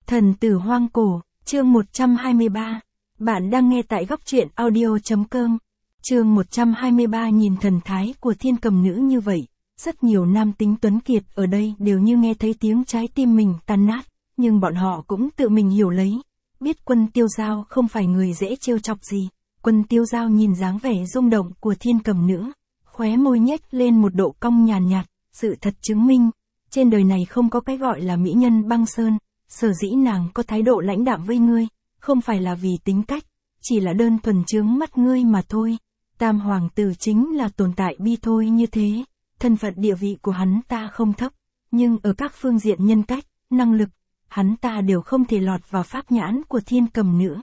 Thần tử hoang cổ, chương 123. Bạn đang nghe tại góc truyện audio.com. Chương 123. Nhìn thần thái của thiên cầm nữ như vậy, rất nhiều nam tính tuấn kiệt ở đây đều như nghe thấy tiếng trái tim mình tan nát, nhưng bọn họ cũng tự mình hiểu lấy, biết Quân Tiêu Giao không phải người dễ trêu chọc gì. Quân Tiêu Giao nhìn dáng vẻ rung động của thiên cầm nữ, khóe môi nhếch lên một độ cong nhàn nhạt, sự thật chứng minh, trên đời này không có cái gọi là mỹ nhân băng sơn. Sở dĩ nàng có thái độ lãnh đạm với ngươi, không phải là vì tính cách, chỉ là đơn thuần chướng mắt ngươi mà thôi. Tam hoàng tử chính là tồn tại bi thôi như thế, thân phận địa vị của hắn ta không thấp, nhưng ở các phương diện nhân cách, năng lực, hắn ta đều không thể lọt vào pháp nhãn của thiên cầm nữ.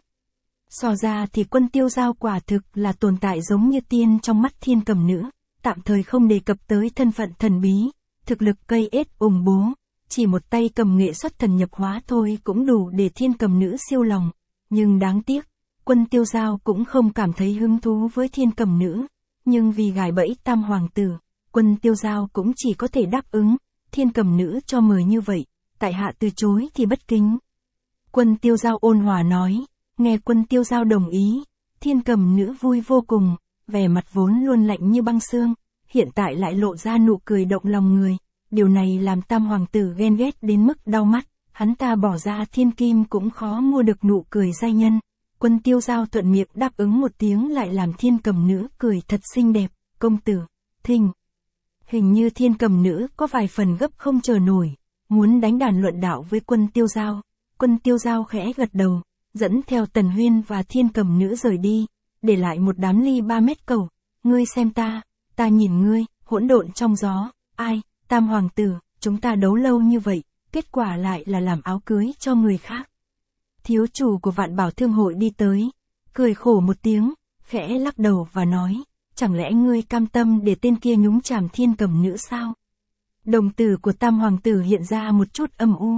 So ra thì Quân Tiêu Giao quả thực là tồn tại giống như tiên trong mắt thiên cầm nữ, tạm thời không đề cập tới thân phận thần bí, thực lực cây ết ủng bố. Chỉ một tay cầm nghệ xuất thần nhập hóa thôi cũng đủ để thiên cầm nữ siêu lòng. Nhưng đáng tiếc, Quân Tiêu Giao cũng không cảm thấy hứng thú với thiên cầm nữ. Nhưng vì gài bẫy tam hoàng tử, Quân Tiêu Giao cũng chỉ có thể đáp ứng. Thiên cầm nữ cho mời như vậy, tại hạ từ chối thì bất kính. Quân Tiêu Giao ôn hòa nói, nghe Quân Tiêu Giao đồng ý. Thiên cầm nữ vui vô cùng, vẻ mặt vốn luôn lạnh như băng xương, hiện tại lại lộ ra nụ cười động lòng người. Điều này làm tam hoàng tử ghen ghét đến mức đau mắt, hắn ta bỏ ra thiên kim cũng khó mua được nụ cười giai nhân. Quân Tiêu Giao thuận miệng đáp ứng một tiếng lại làm thiên cầm nữ cười thật xinh đẹp, công tử, thình. Hình như thiên cầm nữ có vài phần gấp không chờ nổi, muốn đánh đàn luận đạo với Quân Tiêu Giao. Quân Tiêu Giao khẽ gật đầu, dẫn theo Tần Huyên và thiên cầm nữ rời đi, để lại một đám ly 3 mét cầu. Ngươi xem ta nhìn ngươi, hỗn độn trong gió, ai? Tam hoàng tử, chúng ta đấu lâu như vậy, kết quả lại là làm áo cưới cho người khác. Thiếu chủ của Vạn Bảo Thương hội đi tới, cười khổ một tiếng, khẽ lắc đầu và nói, chẳng lẽ ngươi cam tâm để tên kia nhúng chàm thiên cầm nữ sao? Đồng tử của tam hoàng tử hiện ra một chút âm u.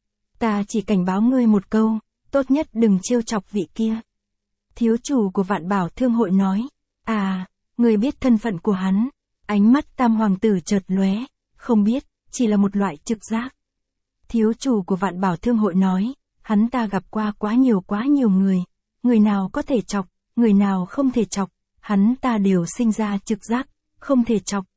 Ta chỉ cảnh báo ngươi một câu, tốt nhất đừng trêu chọc vị kia. Thiếu chủ của Vạn Bảo Thương hội nói, ngươi biết thân phận của hắn. Ánh mắt tam hoàng tử chợt lóe. Không biết, chỉ là một loại trực giác. Thiếu chủ của Vạn Bảo Thương hội nói, hắn ta gặp qua quá nhiều người. Người nào có thể chọc, người nào không thể chọc, hắn ta đều sinh ra trực giác, không thể chọc.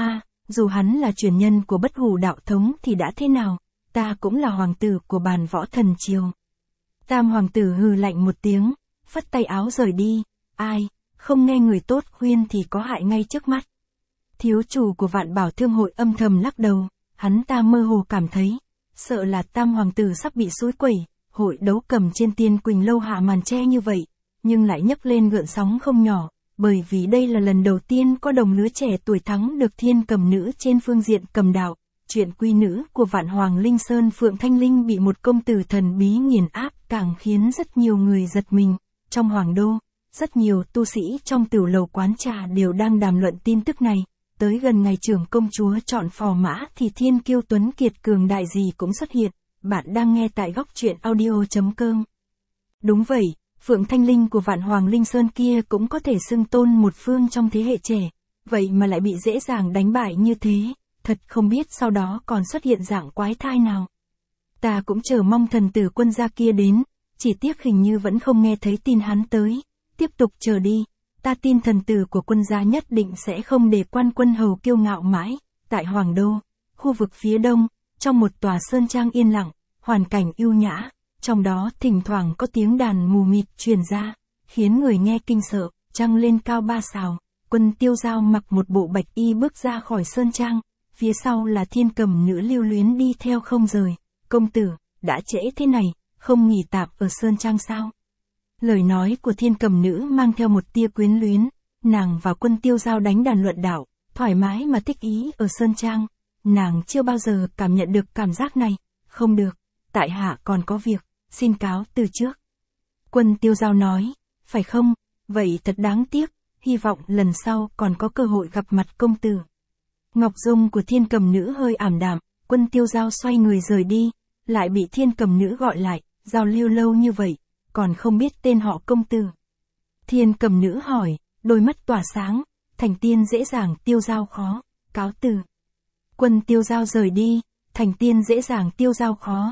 Dù hắn là truyền nhân của Bất Hủ đạo thống thì đã thế nào, ta cũng là hoàng tử của Bàn Võ Thần Triều. Tam hoàng tử hừ lạnh một tiếng, phất tay áo rời đi, ai, không nghe người tốt khuyên thì có hại ngay trước mắt. Thiếu chủ của Vạn Bảo Thương hội âm thầm lắc đầu, hắn ta mơ hồ cảm thấy, sợ là tam hoàng tử sắp bị xúi quẩy, hội đấu cầm trên Tiên Quỳnh lâu hạ màn che như vậy, nhưng lại nhấc lên gợn sóng không nhỏ, bởi vì đây là lần đầu tiên có đồng lứa trẻ tuổi thắng được thiên cầm nữ trên phương diện cầm đạo. Chuyện quy nữ của Vạn Hoàng Linh Sơn Phượng Thanh Linh bị một công tử thần bí nghiền áp càng khiến rất nhiều người giật mình. Trong hoàng đô, rất nhiều tu sĩ trong tiểu lầu quán trà đều đang đàm luận tin tức này. Tới gần ngày trưởng công chúa chọn phò mã thì thiên kiêu tuấn kiệt cường đại gì cũng xuất hiện. Bạn đang nghe tại góc truyện audio.com. Đúng vậy, Phượng Thanh Linh của Vạn Hoàng Linh Sơn kia cũng có thể xưng tôn một phương trong thế hệ trẻ. Vậy mà lại bị dễ dàng đánh bại như thế, thật không biết sau đó còn xuất hiện dạng quái thai nào. Ta cũng chờ mong thần tử Quân gia kia đến, chỉ tiếc hình như vẫn không nghe thấy tin hắn tới. Tiếp tục chờ đi. Ta tin thần tử của Quân gia nhất định sẽ không để Quan Quân hầu kiêu ngạo mãi. Tại Hoàng Đô, khu vực phía đông, trong một tòa sơn trang yên lặng, hoàn cảnh ưu nhã, trong đó thỉnh thoảng có tiếng đàn mù mịt truyền ra, khiến người nghe kinh sợ, trăng lên cao 3 sào. Quân Tiêu Giao mặc một bộ bạch y bước ra khỏi sơn trang, phía sau là thiên cầm nữ lưu luyến đi theo không rời. Công tử, đã trễ thế này, không nghỉ tạm ở sơn trang sao? Lời nói của thiên cầm nữ mang theo một tia quyến luyến, nàng và Quân Tiêu Giao đánh đàn luận đạo, thoải mái mà thích ý ở sơn trang, nàng chưa bao giờ cảm nhận được cảm giác này. Không được, tại hạ còn có việc, xin cáo từ trước. Quân Tiêu Giao nói, phải không, vậy thật đáng tiếc, hy vọng lần sau còn có cơ hội gặp mặt công tử. Ngọc dung của thiên cầm nữ hơi ảm đạm, Quân Tiêu Giao xoay người rời đi, lại bị thiên cầm nữ gọi lại, giao lưu lâu như vậy, còn không biết tên họ công tử. Thiên cầm nữ hỏi, đôi mắt tỏa sáng, thành tiên dễ dàng Tiêu Giao khó, cáo từ. Quân Tiêu Giao rời đi, thành tiên dễ dàng Tiêu Giao khó,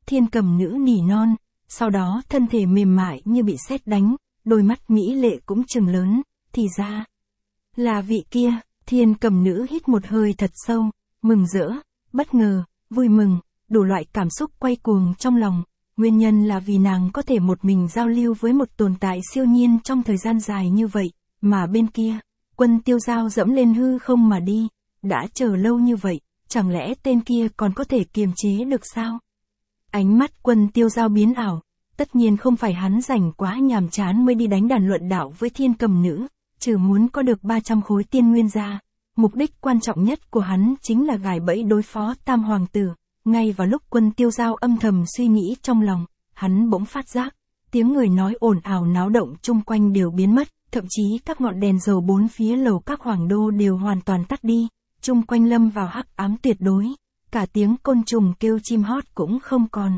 Thiên Cầm Nữ nỉ non, sau đó thân thể mềm mại như bị sét đánh, đôi mắt mỹ lệ cũng trừng lớn, thì ra là vị kia. Thiên Cầm Nữ hít một hơi thật sâu, mừng rỡ, bất ngờ, vui mừng, đủ loại cảm xúc quay cuồng trong lòng. Nguyên nhân là vì nàng có thể một mình giao lưu với một tồn tại siêu nhiên trong thời gian dài như vậy, mà bên kia, Quân Tiêu Giao dẫm lên hư không mà đi, đã chờ lâu như vậy, chẳng lẽ tên kia còn có thể kiềm chế được sao? Ánh mắt Quân Tiêu Giao biến ảo, tất nhiên không phải hắn rảnh quá nhàm chán mới đi đánh đàn luận đạo với Thiên Cầm Nữ, trừ muốn có được 300 khối tiên nguyên ra. Mục đích quan trọng nhất của hắn chính là gài bẫy đối phó Tam Hoàng Tử. Ngay vào lúc Quân Tiêu Giao âm thầm suy nghĩ trong lòng, hắn bỗng phát giác, tiếng người nói ồn ào náo động chung quanh đều biến mất, thậm chí các ngọn đèn dầu bốn phía lầu các hoàng đô đều hoàn toàn tắt đi, chung quanh lâm vào hắc ám tuyệt đối, cả tiếng côn trùng kêu chim hót cũng không còn.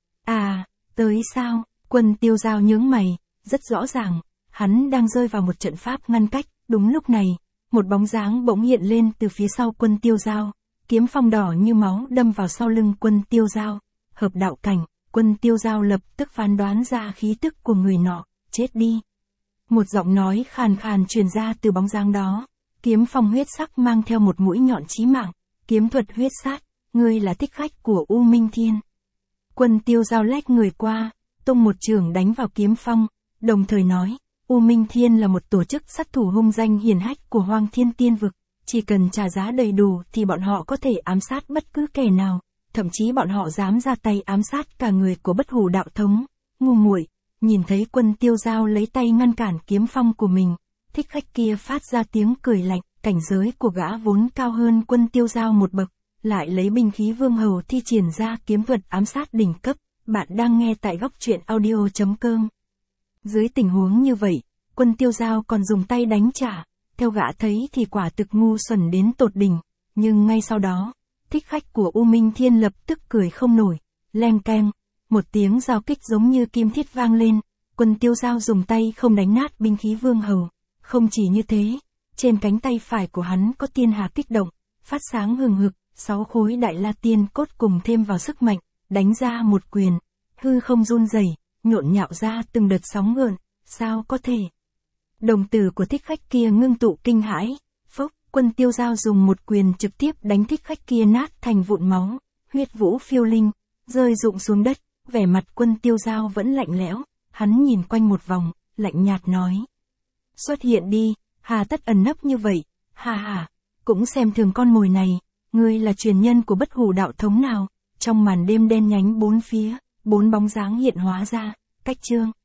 À, tới sao? Quân Tiêu Giao nhướng mày, rất rõ ràng, hắn đang rơi vào một trận pháp ngăn cách. Đúng lúc này, một bóng dáng bỗng hiện lên từ phía sau Quân Tiêu Giao, kiếm phong đỏ như máu đâm vào sau lưng Quân Tiêu Giao. Hợp đạo cảnh, Quân Tiêu Giao lập tức phán đoán ra khí tức của người nọ, chết đi. Một giọng nói khàn khàn truyền ra từ bóng dáng đó, kiếm phong huyết sắc mang theo một mũi nhọn chí mạng, kiếm thuật huyết sát, ngươi là thích khách của U Minh Thiên. Quân Tiêu Giao lách người qua, tung một chưởng đánh vào kiếm phong, đồng thời nói, U Minh Thiên là một tổ chức sát thủ hung danh hiển hách của Hoang Thiên Tiên Vực, chỉ cần trả giá đầy đủ thì bọn họ có thể ám sát bất cứ kẻ nào, thậm chí bọn họ dám ra tay ám sát cả người của Bất Hủ đạo thống. Ngu muội. Nhìn thấy Quân Tiêu Giao lấy tay ngăn cản kiếm phong của mình, thích khách kia phát ra tiếng cười lạnh, cảnh giới của gã vốn cao hơn Quân Tiêu Giao một bậc, lại lấy binh khí vương hầu thi triển ra kiếm thuật ám sát đỉnh cấp. Bạn đang nghe tại góc truyện audio.com. Dưới tình huống như vậy, Quân Tiêu Giao còn dùng tay đánh trả, theo gã thấy thì quả thực ngu xuẩn đến tột đỉnh, nhưng ngay sau đó, thích khách của U Minh Thiên lập tức cười không nổi, leng keng, một tiếng giao kích giống như kim thiết vang lên, Quân Tiêu Giao dùng tay không đánh nát binh khí vương hầu, không chỉ như thế, trên cánh tay phải của hắn có tiên hà kích động, phát sáng hừng hực, 6 khối đại la tiên cốt cùng thêm vào sức mạnh, đánh ra một quyền, hư không run rẩy, nhộn nhạo ra từng đợt sóng gợn, sao có thể? Đồng tử của thích khách kia ngưng tụ kinh hãi, phốc, Quân Tiêu Giao dùng một quyền trực tiếp đánh thích khách kia nát thành vụn máu, huyết vũ phiêu linh, rơi rụng xuống đất, vẻ mặt Quân Tiêu Giao vẫn lạnh lẽo, hắn nhìn quanh một vòng, lạnh nhạt nói. Xuất hiện đi, hà tất ẩn nấp như vậy, hà hà, cũng xem thường con mồi này, ngươi là truyền nhân của Bất Hủ đạo thống nào? Trong màn đêm đen nhánh bốn phía, 4 bóng dáng hiện hóa ra, cách chương.